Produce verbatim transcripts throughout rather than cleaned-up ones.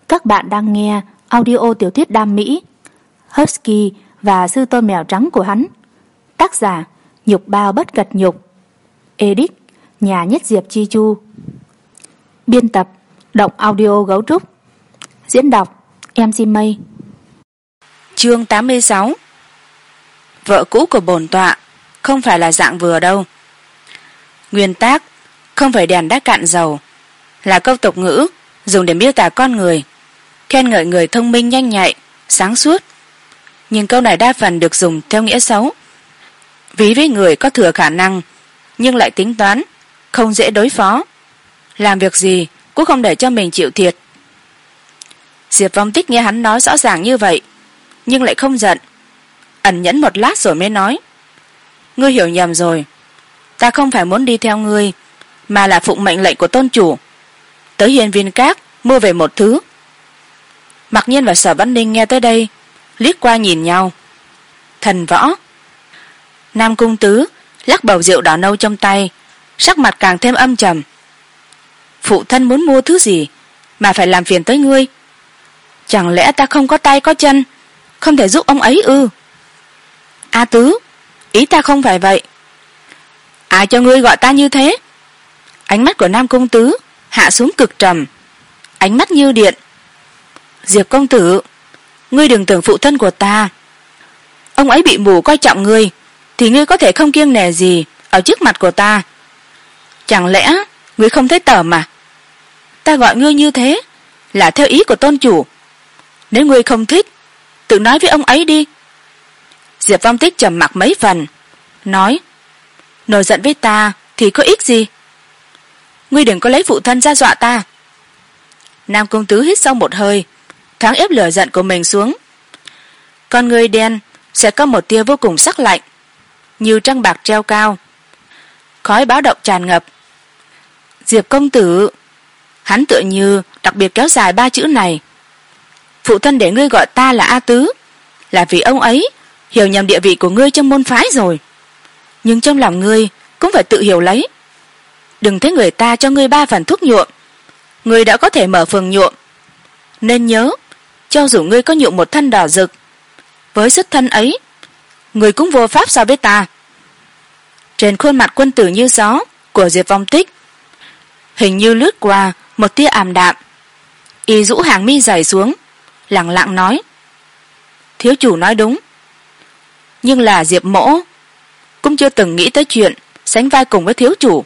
Các bạn đang nghe audio tiểu thuyết đam mỹ Husky và sư tôn mèo trắng của hắn. Tác giả Nhục Bao Bất Cật Nhục. Edit Nhà Nhất Diệp Chi Chu. Biên tập Động Audio Gấu Trúc. Diễn đọc em xê Mây. Chương tám mươi sáu. Vợ cũ của bổn tọa không phải là dạng vừa đâu. Nguyên tác không phải đèn đã cạn dầu là câu tục ngữ dùng để miêu tả con người, khen ngợi người thông minh nhanh nhạy, sáng suốt. Nhưng câu này đa phần được dùng theo nghĩa xấu, ví với người có thừa khả năng nhưng lại tính toán, không dễ đối phó, làm việc gì cũng không để cho mình chịu thiệt. Diệp Vong Tích nghe hắn nói rõ ràng như vậy nhưng lại không giận, ẩn nhẫn một lát rồi mới nói: ngươi hiểu nhầm rồi, ta không phải muốn đi theo ngươi, mà là phụng mệnh lệnh của tôn chủ, tới Hiên Viên Các mua về một thứ. Mặc Nhiên và Sở Văn Ninh nghe tới đây liếc qua nhìn nhau. Thần võ. Nam Cung Tứ lắc bầu rượu đỏ nâu trong tay, sắc mặt càng thêm âm trầm. Phụ thân muốn mua thứ gì mà phải làm phiền tới ngươi? Chẳng lẽ ta không có tay có chân, không thể giúp ông ấy ư? A Tứ, ý ta không phải vậy. Ai cho ngươi gọi ta như thế? Ánh mắt của Nam Cung Tứ hạ xuống cực trầm, ánh mắt như điện. Diệp công tử, ngươi đừng tưởng phụ thân của ta, ông ấy bị mù coi trọng ngươi, thì ngươi có thể không kiêng nể gì ở trước mặt của ta. Chẳng lẽ ngươi không thấy tởm mà? Ta gọi ngươi như thế là theo ý của tôn chủ, nếu ngươi không thích tự nói với ông ấy đi. Diệp Vong Tích trầm mặc mấy phần, nói: nổi giận với ta thì có ích gì? Ngươi đừng có lấy phụ thân ra dọa ta. Nam Cung Tứ hít sâu một hơi, thoáng ép lửa giận của mình xuống. Con người đen sẽ có một tia vô cùng sắc lạnh, như trăng bạc treo cao, khói báo động tràn ngập. Diệp công tử, hắn tựa như đặc biệt kéo dài ba chữ này. Phụ thân để ngươi gọi ta là A Tứ là vì ông ấy hiểu nhầm địa vị của ngươi trong môn phái rồi, nhưng trong lòng ngươi cũng phải tự hiểu lấy. Đừng thấy người ta cho ngươi ba phần thuốc nhuộm, ngươi đã có thể mở phường nhuộm. Nên nhớ, cho dù ngươi có nhuộm một thân đỏ rực, với xuất thân ấy ngươi cũng vô pháp so với ta. Trên khuôn mặt quân tử như gió của Diệp Vong Tích hình như lướt qua một tia ảm đạm. Y rũ hàng mi dày xuống, lẳng lặng nói: thiếu chủ nói đúng, nhưng là Diệp mỗ cũng chưa từng nghĩ tới chuyện sánh vai cùng với thiếu chủ.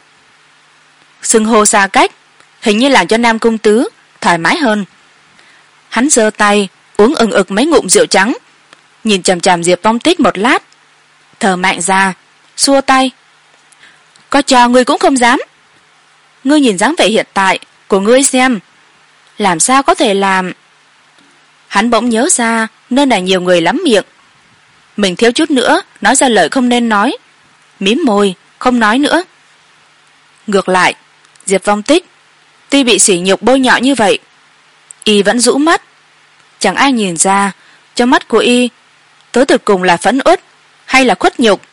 Xưng hô xa cách hình như làm cho Nam Cung Tứ thoải mái hơn. Hắn giơ tay uống ừng ực mấy ngụm rượu trắng, nhìn chằm chằm Diệp Vong Tích một lát, thở mạnh ra, xua tay: có cho ngươi cũng không dám. Ngươi nhìn dáng vẻ hiện tại của ngươi xem, làm sao có thể làm? Hắn bỗng nhớ ra nơi này nhiều người lắm miệng, mình thiếu chút nữa nói ra lời không nên nói, mím môi không nói nữa. Ngược lại, Diệp Vong Tích tuy bị sỉ nhục bôi nhọ như vậy, y vẫn rũ mắt. Chẳng ai nhìn ra trong mắt của y tới từ cùng là phẫn uất hay là khuất nhục.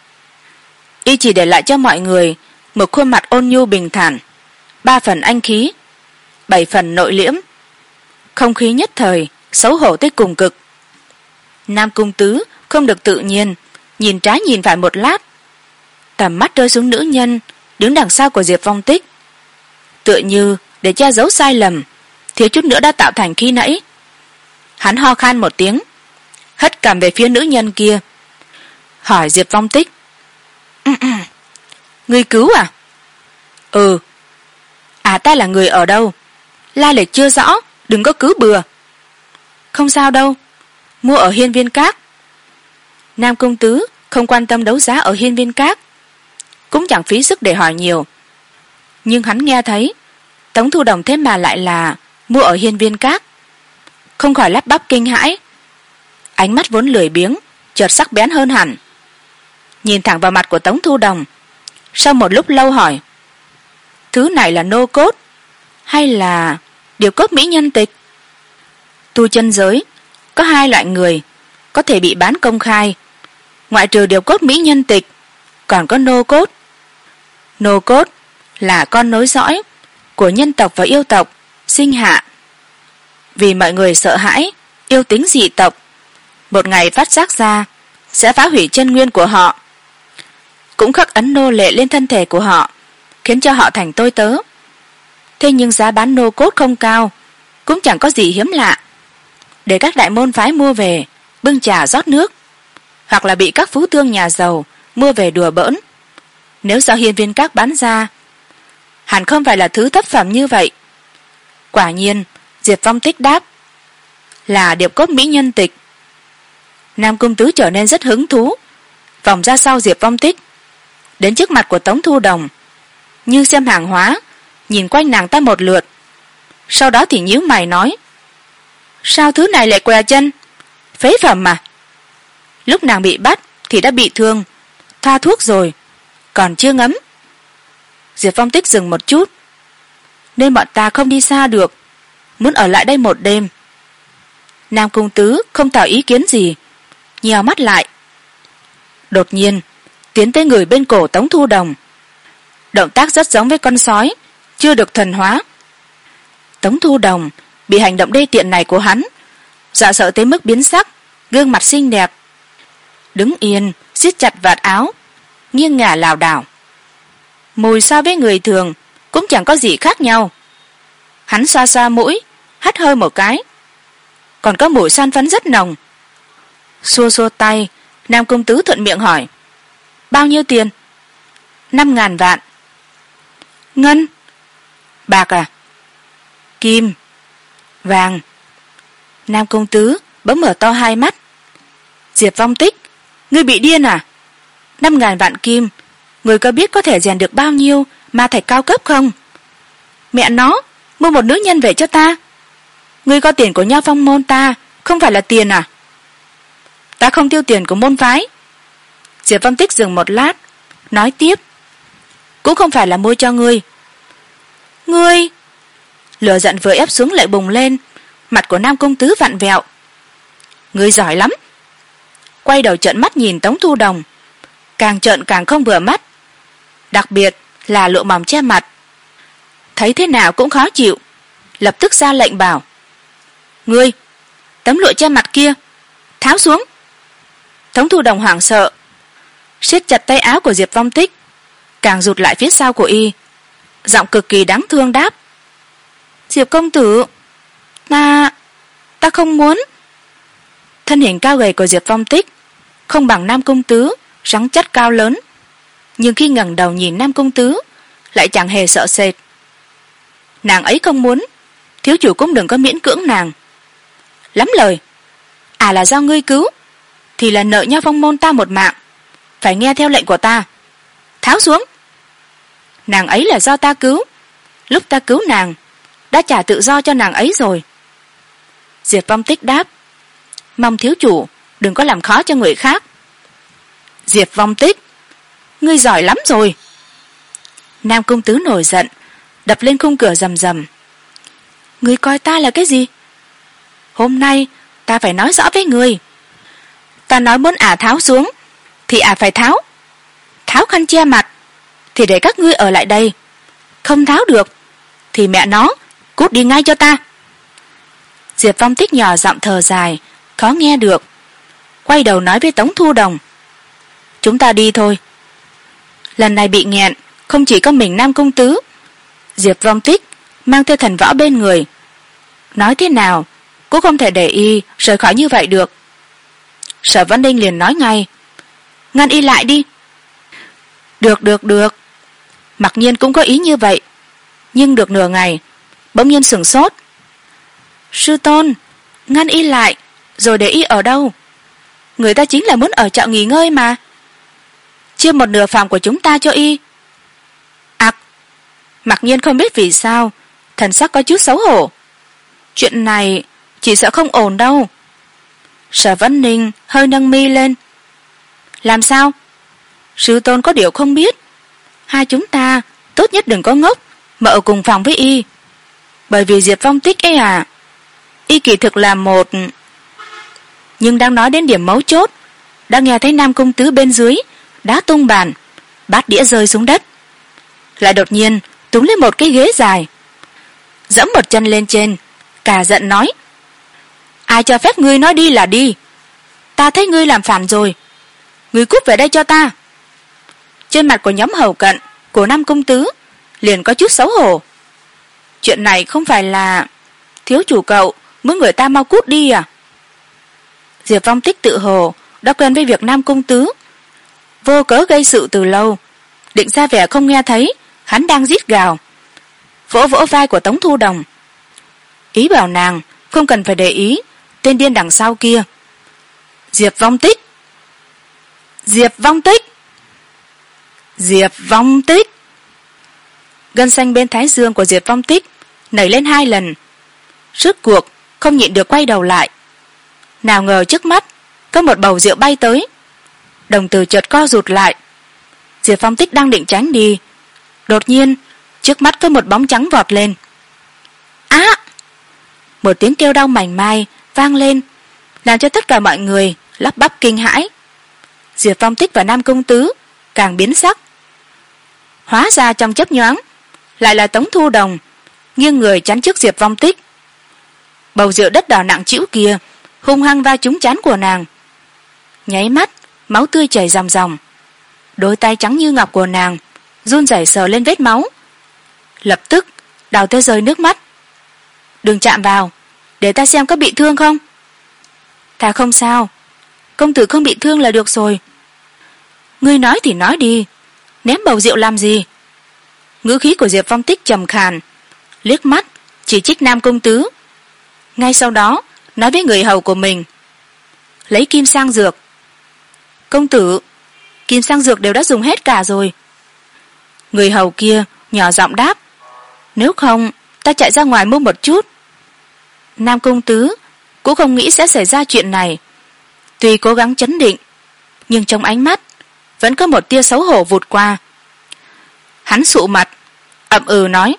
Y chỉ để lại cho mọi người một khuôn mặt ôn nhu bình thản, ba phần anh khí, bảy phần nội liễm. Không khí nhất thời xấu hổ tới cùng cực. Nam Cung Tứ không được tự nhiên, nhìn trái nhìn phải một lát, tầm mắt rơi xuống nữ nhân đứng đằng sau của Diệp Vong Tích, tựa như để che giấu sai lầm thiếu chút nữa đã tạo thành khi nãy. Hắn ho khan một tiếng, hất cằm về phía nữ nhân kia, hỏi Diệp Vong Tích: ngươi cứu à? Ừ. À, ta là người ở đâu? La lịch chưa rõ, đừng có cứ bừa. Không sao đâu, mua ở Hiên Viên Các. Nam Cung Tứ không quan tâm đấu giá ở Hiên Viên Các, cũng chẳng phí sức để hỏi nhiều, nhưng hắn nghe thấy Tống Thu Đồng thế mà lại là mua ở Hiên Viên Các, không khỏi lắp bắp kinh hãi. Ánh mắt vốn lười biếng chợt sắc bén hơn hẳn, nhìn thẳng vào mặt của Tống Thu Đồng, sau một lúc lâu hỏi: thứ này là nô cốt hay là điều cốt mỹ nhân tịch? Tu chân giới có hai loại người có thể bị bán công khai, ngoại trừ điều cốt mỹ nhân tịch, còn có nô cốt. Nô cốt là con nối dõi của nhân tộc và yêu tộc sinh hạ, vì mọi người sợ hãi yêu tính dị tộc một ngày phát giác ra sẽ phá hủy chân nguyên của họ, cũng khắc ấn nô lệ lên thân thể của họ, khiến cho họ thành tôi tớ. Thế nhưng giá bán nô cốt không cao, cũng chẳng có gì hiếm lạ, để các đại môn phái mua về bưng trà rót nước, hoặc là bị các phú thương nhà giàu mua về đùa bỡn. Nếu do hiên viên các bán ra, hẳn không phải là thứ thấp phẩm như vậy. Quả nhiên Diệp Phong Tích đáp là điệp cốt mỹ nhân tịch. Nam Cung Tứ trở nên rất hứng thú, vòng ra sau Diệp Phong Tích, đến trước mặt của Tống Thu Đồng, như xem hàng hóa, nhìn quanh nàng ta một lượt, sau đó thì nhíu mày nói: sao thứ này lại què chân, phế phẩm mà. Lúc nàng bị bắt thì đã bị thương, thoa thuốc rồi, còn chưa ngấm. Diệp Phong Tích dừng một chút: nên bọn ta không đi xa được, muốn ở lại đây một đêm. Nam Cung Tứ không tỏ ý kiến gì, nhèo mắt lại, đột nhiên tiến tới người bên cổ Tống Thu Đồng, động tác rất giống với con sói chưa được thuần hóa. Tống Thu Đồng bị hành động đê tiện này của hắn dọa sợ tới mức biến sắc, gương mặt xinh đẹp đứng yên, siết chặt vạt áo, nghiêng ngả lảo đảo. Mùi so với người thường cũng chẳng có gì khác nhau. Hắn xoa xoa mũi, hắt hơi một cái, còn có mùi son phấn rất nồng. Xua xua tay, Nam Cung Tứ thuận miệng hỏi: bao nhiêu tiền? Năm ngàn vạn. Ngân? Bạc à? Kim? Vàng? Nam Cung Tứ bỗng mở to hai mắt: Diệp Phong Tích, ngươi bị điên à? Năm ngàn vạn kim, ngươi có biết có thể rèn được bao nhiêu ma thạch cao cấp không? Mẹ nó, mua một nữ nhân về cho ta. Ngươi có tiền của Nha Phong môn ta, không phải là tiền à? Ta không tiêu tiền của môn phái. Diệp Phong Tích dừng một lát, nói tiếp: cũng không phải là mua cho ngươi. Ngươi? Lửa giận vừa ép xuống lại bùng lên, mặt của Nam Cung Tứ vặn vẹo. Ngươi giỏi lắm. Quay đầu trợn mắt nhìn Tống Thu Đồng, càng trợn càng không vừa mắt, đặc biệt là lụa mỏng che mặt, thấy thế nào cũng khó chịu, lập tức ra lệnh bảo: ngươi, tấm lụa che mặt kia tháo xuống. Tống Thu Đồng hoảng sợ, siết chặt tay áo của Diệp Phong Tích, càng rụt lại phía sau của y, giọng cực kỳ đáng thương đáp: Diệp công tử, ta ta không muốn. Thân hình cao gầy của Diệp Phong Tích không bằng Nam Cung Tứ rắn chắc cao lớn, nhưng khi ngẩng đầu nhìn Nam Cung Tứ lại chẳng hề sợ sệt. Nàng ấy không muốn, thiếu chủ cũng đừng có miễn cưỡng nàng. Lắm lời, à là do ngươi cứu thì là nợ Nha Phong môn ta một mạng, phải nghe theo lệnh của ta. Tháo xuống. Nàng ấy là do ta cứu, lúc ta cứu nàng đã trả tự do cho nàng ấy rồi. Diệp Phong Tích đáp: mong thiếu chủ đừng có làm khó cho người khác. Diệp Phong Tích, ngươi giỏi lắm rồi. Nam Cung Tứ nổi giận, đập lên khung cửa rầm rầm: ngươi coi ta là cái gì? Hôm nay ta phải nói rõ với ngươi. Ta nói muốn ả tháo xuống thì ả phải tháo. Tháo khăn che mặt thì để các ngươi ở lại đây, không tháo được thì mẹ nó cút đi ngay cho ta. Diệp Phong Tích nhỏ giọng thở dài, khó nghe được, quay đầu nói với Tống Thu Đồng: chúng ta đi thôi. Lần này bị nghẹn không chỉ có mình Nam Cung Tứ, Diệp Phong Tích mang theo thần võ bên người, nói thế nào cũng không thể để y rời khỏi như vậy được. Sở Văn Ninh liền nói ngay: ngăn y lại đi. Được được được. Mặc nhiên cũng có ý như vậy, nhưng được nửa ngày bỗng nhiên sửng sốt: sư tôn, ngăn y lại rồi để y ở đâu? Người ta chính là muốn ở trọ nghỉ ngơi mà, chia một nửa phòng của chúng ta cho y. Ặc! Mặc nhiên không biết vì sao thần sắc có chút xấu hổ. Chuyện này chỉ sợ không ổn đâu. Sở Văn Ninh hơi nâng mi lên: làm sao? Sư tôn có điều không biết, hai chúng ta tốt nhất đừng có ngốc mà ở cùng phòng với y. Bởi vì Diệp Phong Tích ấy à, y kỳ thực là một... Nhưng đang nói đến điểm mấu chốt, đã nghe thấy Nam Cung Tứ bên dưới đá tung bàn, bát đĩa rơi xuống đất, lại đột nhiên túm lên một cái ghế dài, giẫm một chân lên trên, cả giận nói: Ai cho phép ngươi nói đi là đi? Ta thấy ngươi làm phản rồi. Ngươi cút về đây cho ta. Trên mặt của nhóm hầu cận của Nam công tứ liền có chút xấu hổ. Chuyện này không phải là thiếu chủ cậu muốn người ta mau cút đi à? Diệp Phong Tích tự hồ đã quen với việc Nam công tứ vô cớ gây sự từ lâu, định ra vẻ không nghe thấy hắn đang rít gào, vỗ vỗ vai của Tống Thu Đồng, ý bảo nàng không cần phải để ý tên điên đằng sau kia. Diệp Vong Tích, Diệp Vong Tích, Diệp Vong Tích. Gân xanh bên thái dương của Diệp Vong Tích nảy lên hai lần, rốt cuộc không nhịn được quay đầu lại. Nào ngờ trước mắt có một bầu rượu bay tới, đồng tử chợt co rụt lại. Diệp Phong Tích đang định tránh đi, đột nhiên trước mắt có một bóng trắng vọt lên. Á! Một tiếng kêu đau mảnh mai vang lên, làm cho tất cả mọi người lắp bắp kinh hãi. Diệp Phong Tích và Nam công tứ càng biến sắc. Hóa ra trong chớp nhoáng lại là Tống Thu Đồng nghiêng người chắn trước Diệp Phong Tích. Bầu rượu đất đỏ nặng trĩu kia hung hăng va trúng trán của nàng, nháy mắt máu tươi chảy ròng ròng. Đôi tay trắng như ngọc của nàng run rẩy sờ lên vết máu, lập tức đào tới rơi nước mắt. Đừng chạm vào, để ta xem có bị thương không. Ta không sao, công tử không bị thương là được rồi. Ngươi nói thì nói đi, ném bầu rượu làm gì? Ngữ khí của Diệp Phong Tích trầm khàn, liếc mắt chỉ trích Nam công tứ, ngay sau đó nói với người hầu của mình, lấy kim sang dược. Công tử, kim sang dược đều đã dùng hết cả rồi. Người hầu kia nhỏ giọng đáp, nếu không ta chạy ra ngoài mua một chút. Nam công tứ cũng không nghĩ sẽ xảy ra chuyện này, tuy cố gắng trấn định nhưng trong ánh mắt vẫn có một tia xấu hổ vụt qua. Hắn sụ mặt ậm ừ nói,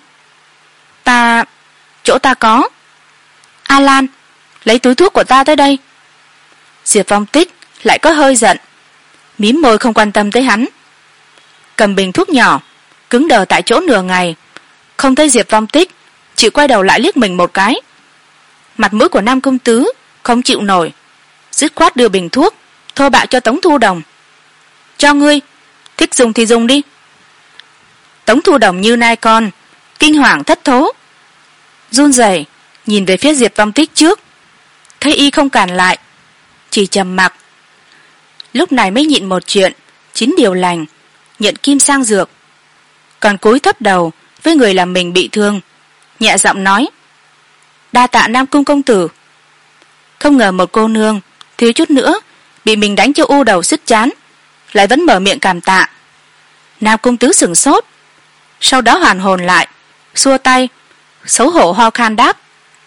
ta chỗ ta có. A Lan, lấy túi thuốc của ta tới đây. Diệp Phong Tích lại có hơi giận, mím môi không quan tâm tới hắn, cầm bình thuốc nhỏ cứng đờ tại chỗ nửa ngày, không thấy Diệp Phong Tích, chỉ quay đầu lại liếc mình một cái. Mặt mũi của Nam công tứ không chịu nổi, dứt khoát đưa bình thuốc thô bạo cho Tống Thu Đồng. Cho ngươi, thích dùng thì dùng đi. Tống Thu Đồng như nai con, kinh hoàng thất thố, run rẩy nhìn về phía Diệp Phong Tích trước, thấy y không cản lại, chỉ trầm mặc. Lúc này mới nhịn một chuyện chín điều lành, nhận kim sang dược, còn cúi thấp đầu với người làm mình bị thương, nhẹ giọng nói, đa tạ Nam cung công tử. Không ngờ một cô nương thiếu chút nữa bị mình đánh cho u đầu sứt chán, lại vẫn mở miệng cảm tạ. Nam công tứ sửng sốt, sau đó hoàn hồn lại, xua tay, xấu hổ ho khan đáp,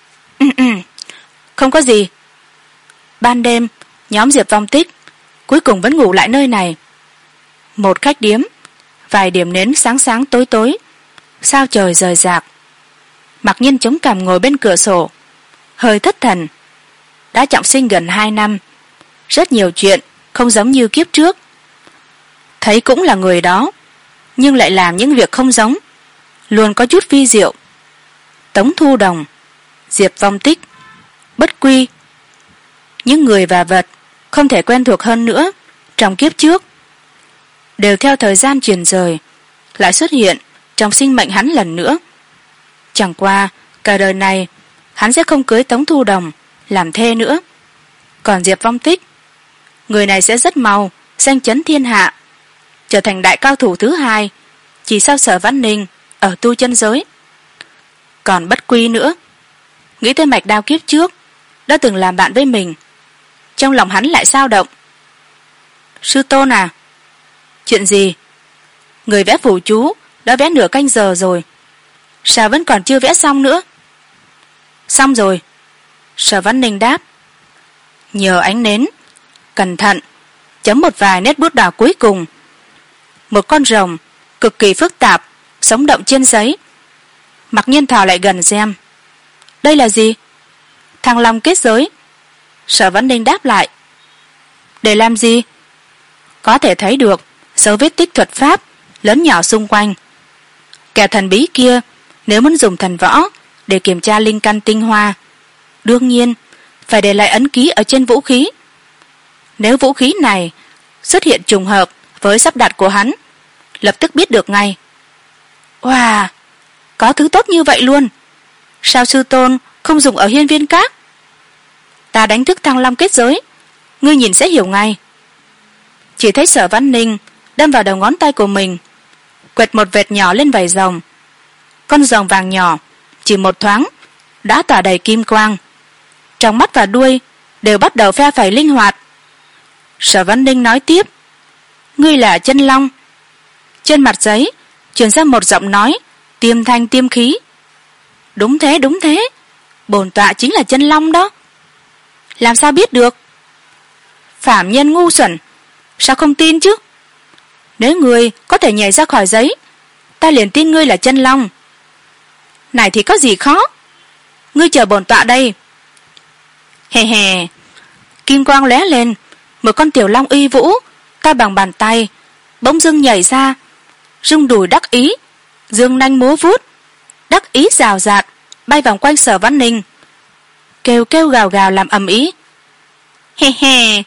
không có gì. Ban đêm nhóm Diệp Phong Tích cuối cùng vẫn ngủ lại nơi này. Một khách điếm, vài điểm nến sáng sáng tối tối, sao trời rời rạc. Mặc Nhiên chống cằm ngồi bên cửa sổ, hơi thất thần. Đã trọng sinh gần hai năm, rất nhiều chuyện không giống như kiếp trước. Thấy cũng là người đó, nhưng lại làm những việc không giống, luôn có chút vi diệu. Tống Thu Đồng, Diệp Phong Tích, Bất Quy, những người và vật không thể quen thuộc hơn nữa trong kiếp trước, đều theo thời gian chuyển rời lại xuất hiện trong sinh mệnh hắn lần nữa. Chẳng qua cả đời này hắn sẽ không cưới Tống Thu Đồng làm thê nữa. Còn Diệp Phong Tích, người này sẽ rất mau danh chấn thiên hạ, trở thành đại cao thủ thứ hai chỉ sau Sở Văn Ninh ở tu chân giới. Còn Bất Quy nữa, nghĩ tới mạch đao kiếp trước đã từng làm bạn với mình, trong lòng hắn lại dao động. Sư tôn à? Chuyện gì? Người vẽ phù chú đã vẽ nửa canh giờ rồi, sao vẫn còn chưa vẽ xong nữa? Xong rồi, Sở Văn Ninh đáp. Nhờ ánh nến cẩn thận chấm một vài nét bút đỏ cuối cùng. Một con rồng cực kỳ phức tạp sống động trên giấy. Mặc Nhiên thò lại gần xem. Đây là gì? Thăng long kết giới. Sở Văn Ninh đáp lại. Để làm gì? Có thể thấy được dấu vết tích thuật pháp lớn nhỏ xung quanh. Kẻ thần bí kia nếu muốn dùng thần võ để kiểm tra linh căn tinh hoa, đương nhiên phải để lại ấn ký ở trên vũ khí. Nếu vũ khí này xuất hiện trùng hợp với sắp đặt của hắn, lập tức biết được ngay. Wow, có thứ tốt như vậy luôn. Sao sư tôn không dùng ở hiên viên các? Ta đánh thức Thăng Long kết giới, ngươi nhìn sẽ hiểu ngay. Chỉ thấy Sở Văn Ninh đâm vào đầu ngón tay của mình, quẹt một vệt nhỏ lên vảy rồng. Con rồng vàng nhỏ chỉ một thoáng đã tỏa đầy kim quang, trong mắt và đuôi đều bắt đầu phe phẩy linh hoạt. Sở Văn Ninh nói tiếp, ngươi là chân long. Trên mặt giấy truyền ra một giọng nói tiêm thanh tiêm khí. Đúng thế, đúng thế, bổn tọa chính là chân long đó. Làm sao biết được? Phạm nhân ngu xuẩn, sao không tin chứ? Nếu ngươi có thể nhảy ra khỏi giấy, ta liền tin ngươi là chân long. Này thì có gì khó, ngươi chờ bổn tọa đây. Hè hè, kim quang lóe lên, một con tiểu long uy vũ ta bằng bàn tay bỗng dưng nhảy ra, rung đùi đắc ý, dương nanh múa vuốt, đắc ý rào rạt bay vòng quanh Sở Văn Ninh, kêu kêu gào gào làm ầm ĩ. He he,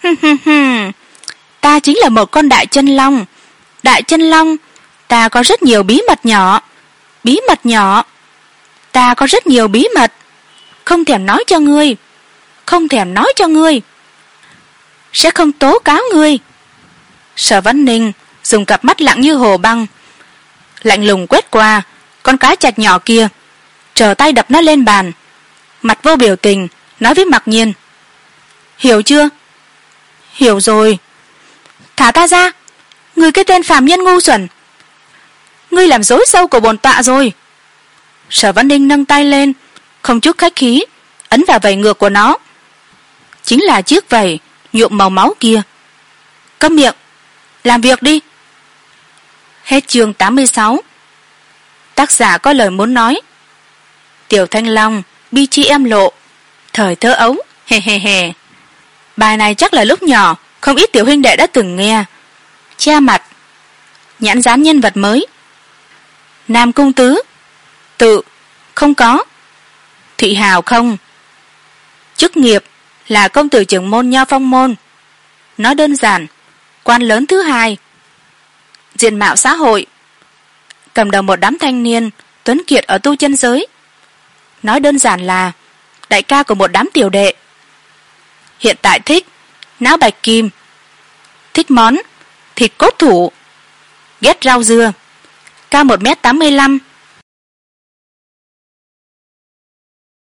ta chính là một con đại chân long. Đại chân long, ta có rất nhiều bí mật nhỏ. Bí mật nhỏ, ta có rất nhiều bí mật, không thèm nói cho ngươi, không thèm nói cho ngươi, sẽ không tố cáo ngươi. Sở Văn Ninh dùng cặp mắt lặng như hồ băng lạnh lùng quét qua con cá chạch nhỏ kia, trở tay đập nó lên bàn, mặt vô biểu tình nói với Mặc Nhiên, hiểu chưa? Hiểu rồi. Thả ta ra, ngươi cái tên phàm nhân ngu xuẩn, ngươi làm rối sâu của bổn tọa rồi. Sở Văn Ninh nâng tay lên, không chút khách khí ấn vào vảy ngược của nó, chính là chiếc vảy nhuộm màu máu kia. Câm miệng, làm việc đi. Hết chương tám mươi sáu. Tác giả có lời muốn nói. Tiểu Thanh Long, bi chi em lộ, thời thơ ấu, he he he. Bài này chắc là lúc nhỏ không ít tiểu huynh đệ đã từng nghe. Che mặt, nhãn dán nhân vật mới. Nam Cung Tứ, tự, không có. Thụy Hào không. Chức nghiệp là công tử trưởng môn Nho Phong môn. Nói đơn giản, quan lớn thứ hai. Diện mạo xã hội, cầm đầu một đám thanh niên tuấn kiệt ở tu chân giới. Nói đơn giản là đại ca của một đám tiểu đệ. Hiện tại thích não bạch kim, thích món thịt cốt thủ, ghét rau dưa, cao một mét tám mươi lăm,